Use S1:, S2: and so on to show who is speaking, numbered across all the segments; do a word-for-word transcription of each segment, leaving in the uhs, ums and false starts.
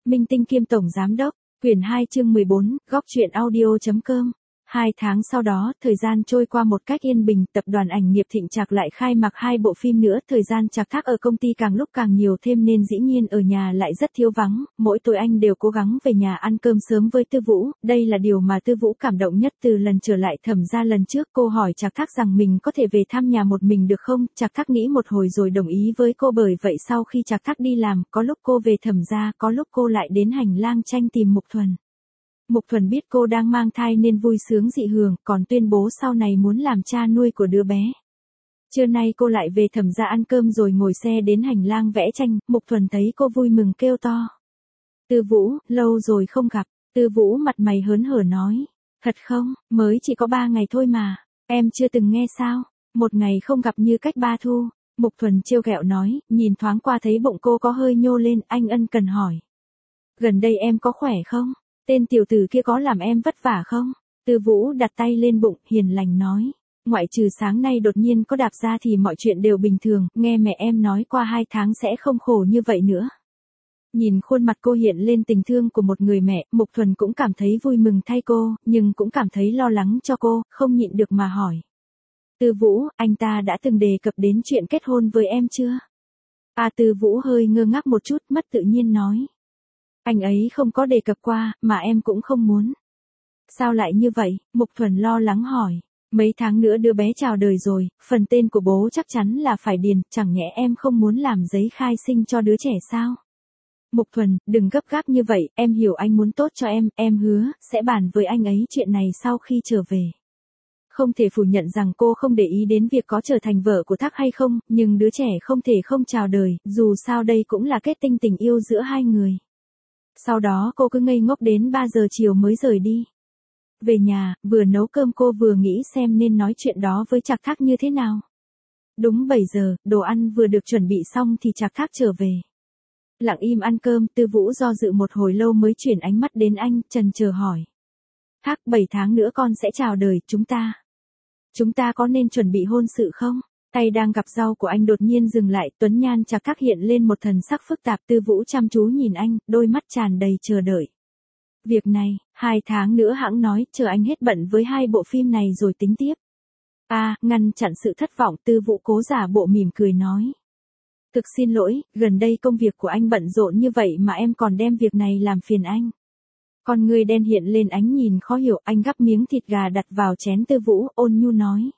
S1: Minh tinh kiêm tổng giám đốc, quyển hai chương mười bốn, góc truyện audio chấm com. Hai tháng sau đó, thời gian trôi qua một cách yên bình, tập đoàn ảnh nghiệp Thịnh Trạc lại khai mạc hai bộ phim nữa, thời gian Trạc Thác ở công ty càng lúc càng nhiều thêm nên dĩ nhiên ở nhà lại rất thiếu vắng, mỗi tối anh đều cố gắng về nhà ăn cơm sớm với Tư Vũ, đây là điều mà Tư Vũ cảm động nhất từ lần trở lại Thẩm gia lần trước. Cô hỏi Trạc Thác rằng mình có thể về thăm nhà một mình được không, Trạc Thác nghĩ một hồi rồi đồng ý với cô, bởi vậy sau khi Trạc Thác đi làm, có lúc cô về Thẩm gia, có lúc cô lại đến hành lang tranh tìm Mục Thuần. Mục Thuần biết cô đang mang thai nên vui sướng dị hưởng, còn tuyên bố sau này muốn làm cha nuôi của đứa bé. Trưa nay cô lại về Thẩm gia ăn cơm rồi ngồi xe đến hành lang vẽ tranh, Mục Thuần thấy cô vui mừng kêu to. Tư Vũ, lâu rồi không gặp. Tư Vũ mặt mày hớn hở nói. Thật không, mới chỉ có ba ngày thôi mà, em chưa từng nghe sao, một ngày không gặp như cách ba thu. Mục Thuần trêu ghẹo nói, nhìn thoáng qua thấy bụng cô có hơi nhô lên, anh ân cần hỏi. Gần đây em có khỏe không? Tên tiểu tử kia có làm em vất vả không? Tư Vũ đặt tay lên bụng, hiền lành nói. Ngoại trừ sáng nay đột nhiên có đạp ra thì mọi chuyện đều bình thường, nghe mẹ em nói qua hai tháng sẽ không khổ như vậy nữa. Nhìn khuôn mặt cô hiện lên tình thương của một người mẹ, Mục Thuần cũng cảm thấy vui mừng thay cô, nhưng cũng cảm thấy lo lắng cho cô, không nhịn được mà hỏi. Tư Vũ, anh ta đã từng đề cập đến chuyện kết hôn với em chưa? À, Tư Vũ hơi ngơ ngác một chút, mất tự nhiên nói. Anh ấy không có đề cập qua, mà em cũng không muốn. Sao lại như vậy? Mục Thuần lo lắng hỏi. Mấy tháng nữa đứa bé chào đời rồi, phần tên của bố chắc chắn là phải điền, chẳng nhẽ em không muốn làm giấy khai sinh cho đứa trẻ sao? Mục Thuần, đừng gấp gáp như vậy, em hiểu anh muốn tốt cho em, em hứa, sẽ bàn với anh ấy chuyện này sau khi trở về. Không thể phủ nhận rằng cô không để ý đến việc có trở thành vợ của Thác hay không, nhưng đứa trẻ không thể không chào đời, dù sao đây cũng là kết tinh tình yêu giữa hai người. Sau đó cô cứ ngây ngốc đến ba giờ chiều mới rời đi. Về nhà, vừa nấu cơm cô vừa nghĩ xem nên nói chuyện đó với Trạc Thác như thế nào. Đúng bảy giờ, đồ ăn vừa được chuẩn bị xong thì Trạc Thác trở về. Lặng im ăn cơm, Tư Vũ do dự một hồi lâu mới chuyển ánh mắt đến anh, chần chờ hỏi. Thác, bảy tháng nữa con sẽ chào đời, chúng ta. Chúng ta có nên chuẩn bị hôn sự không? Tay đang gắp rau của anh đột nhiên dừng lại, tuấn nhan Trạc Thác hiện lên một thần sắc phức tạp. Tư Vũ chăm chú nhìn anh, đôi mắt tràn đầy chờ đợi. Việc này, hai tháng nữa hãng nói, chờ anh hết bận với hai bộ phim này rồi tính tiếp. À, ngăn chặn sự thất vọng, Tư Vũ cố giả bộ mỉm cười nói. Thực xin lỗi, gần đây công việc của anh bận rộn như vậy mà em còn đem việc này làm phiền anh. Con người đen hiện lên ánh nhìn khó hiểu, anh gắp miếng thịt gà đặt vào chén Tư Vũ, ôn nhu nói.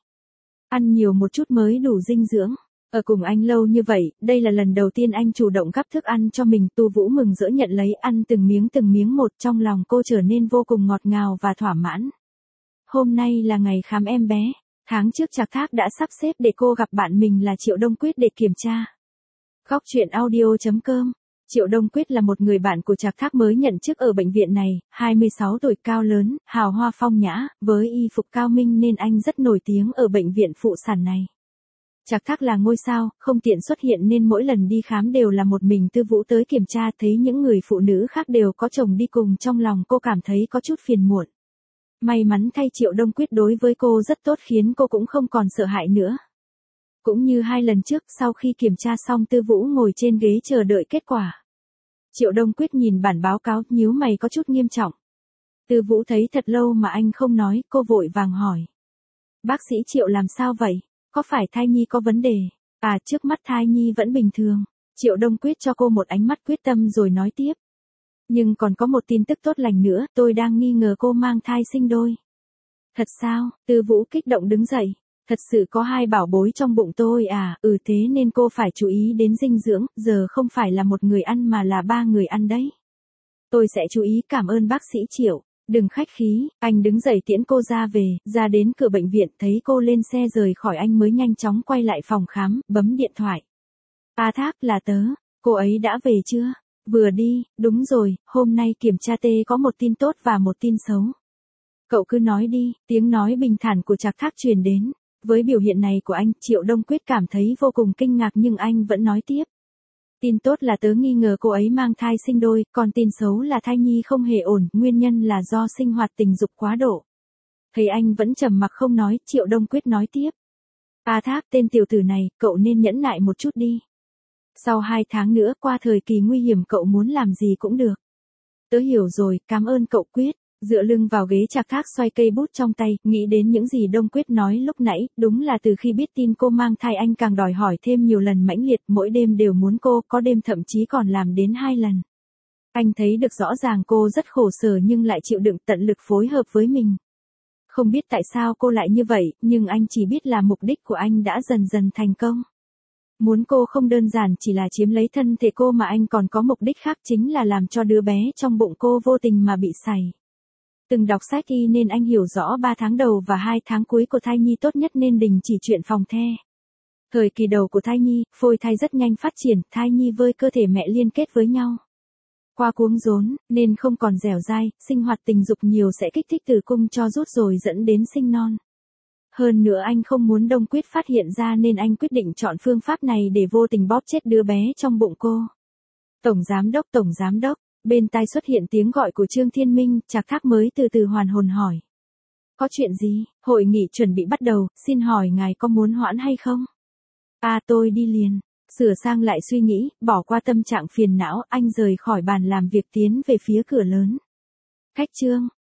S1: Ăn nhiều một chút mới đủ dinh dưỡng. Ở cùng anh lâu như vậy, đây là lần đầu tiên anh chủ động gắp thức ăn cho mình. Tư Vũ mừng rỡ nhận lấy, ăn từng miếng từng miếng một, trong lòng cô trở nên vô cùng ngọt ngào và thỏa mãn. Hôm nay là ngày khám em bé. Tháng trước Trạc Thác đã sắp xếp để cô gặp bạn mình là Triệu Đông Quyết để kiểm tra. Góc truyện audio chấm com. Triệu Đông Quyết là một người bạn của Trạc Thác mới nhận chức ở bệnh viện này, hai mươi sáu tuổi, cao lớn, hào hoa phong nhã, với y phục cao minh nên anh rất nổi tiếng ở bệnh viện phụ sản này. Trạc Thác là ngôi sao, không tiện xuất hiện nên mỗi lần đi khám đều là một mình Tư Vũ tới kiểm tra, thấy những người phụ nữ khác đều có chồng đi cùng, trong lòng cô cảm thấy có chút phiền muộn. May mắn thay Triệu Đông Quyết đối với cô rất tốt khiến cô cũng không còn sợ hãi nữa. Cũng như hai lần trước, sau khi kiểm tra xong Tư Vũ ngồi trên ghế chờ đợi kết quả. Triệu Đông Quyết nhìn bản báo cáo, nhíu mày có chút nghiêm trọng. Tư Vũ thấy thật lâu mà anh không nói, cô vội vàng hỏi. Bác sĩ Triệu làm sao vậy? Có phải thai nhi có vấn đề? À, trước mắt thai nhi vẫn bình thường. Triệu Đông Quyết cho cô một ánh mắt quyết tâm rồi nói tiếp. Nhưng còn có một tin tức tốt lành nữa, tôi đang nghi ngờ cô mang thai sinh đôi. Thật sao? Tư Vũ kích động đứng dậy. Thật sự có hai bảo bối trong bụng tôi à, ừ thế nên cô phải chú ý đến dinh dưỡng, giờ không phải là một người ăn mà là ba người ăn đấy. Tôi sẽ chú ý, cảm ơn bác sĩ Triệu. Đừng khách khí, anh đứng dậy tiễn cô ra về, ra đến cửa bệnh viện thấy cô lên xe rời khỏi anh mới nhanh chóng quay lại phòng khám, bấm điện thoại. A Thác, là tớ, cô ấy đã về chưa? Vừa đi, đúng rồi, hôm nay kiểm tra tê có một tin tốt và một tin xấu. Cậu cứ nói đi, tiếng nói bình thản của Trạc Thác truyền đến. Với biểu hiện này của anh, Triệu Đông Quyết cảm thấy vô cùng kinh ngạc nhưng anh vẫn nói tiếp. Tin tốt là tớ nghi ngờ cô ấy mang thai sinh đôi, còn tin xấu là thai nhi không hề ổn, nguyên nhân là do sinh hoạt tình dục quá độ. Thấy anh vẫn trầm mặc không nói, Triệu Đông Quyết nói tiếp. A Thác, tên tiểu tử này, cậu nên nhẫn nại một chút đi. Sau hai tháng nữa, qua thời kỳ nguy hiểm, cậu muốn làm gì cũng được. Tớ hiểu rồi, cảm ơn cậu Quyết. Dựa lưng vào ghế Trạc Thác xoay cây bút trong tay, nghĩ đến những gì Đông Quyết nói lúc nãy, đúng là từ khi biết tin cô mang thai anh càng đòi hỏi thêm nhiều lần mãnh liệt, mỗi đêm đều muốn cô, có đêm thậm chí còn làm đến hai lần. Anh thấy được rõ ràng cô rất khổ sở nhưng lại chịu đựng tận lực phối hợp với mình. Không biết tại sao cô lại như vậy, nhưng anh chỉ biết là mục đích của anh đã dần dần thành công. Muốn cô không đơn giản chỉ là chiếm lấy thân thể cô mà anh còn có mục đích khác, chính là làm cho đứa bé trong bụng cô vô tình mà bị sảy. Từng đọc sách y nên anh hiểu rõ ba tháng đầu và hai tháng cuối của thai nhi tốt nhất nên đình chỉ chuyện phòng the. Thời kỳ đầu của thai nhi, phôi thai rất nhanh phát triển, thai nhi với cơ thể mẹ liên kết với nhau. Qua cuống rốn, nên không còn dẻo dai, sinh hoạt tình dục nhiều sẽ kích thích tử cung cho rút rồi dẫn đến sinh non. Hơn nữa anh không muốn Đông Quyết phát hiện ra nên anh quyết định chọn phương pháp này để vô tình bóp chết đứa bé trong bụng cô. Tổng giám đốc, tổng giám đốc, bên tai xuất hiện tiếng gọi của Trương Thiên Minh, Trạc Thác mới từ từ hoàn hồn hỏi. Có chuyện gì? Hội nghị chuẩn bị bắt đầu, xin hỏi ngài có muốn hoãn hay không? À tôi đi liền. Sửa sang lại suy nghĩ, bỏ qua tâm trạng phiền não, anh rời khỏi bàn làm việc tiến về phía cửa lớn. Khách Trương,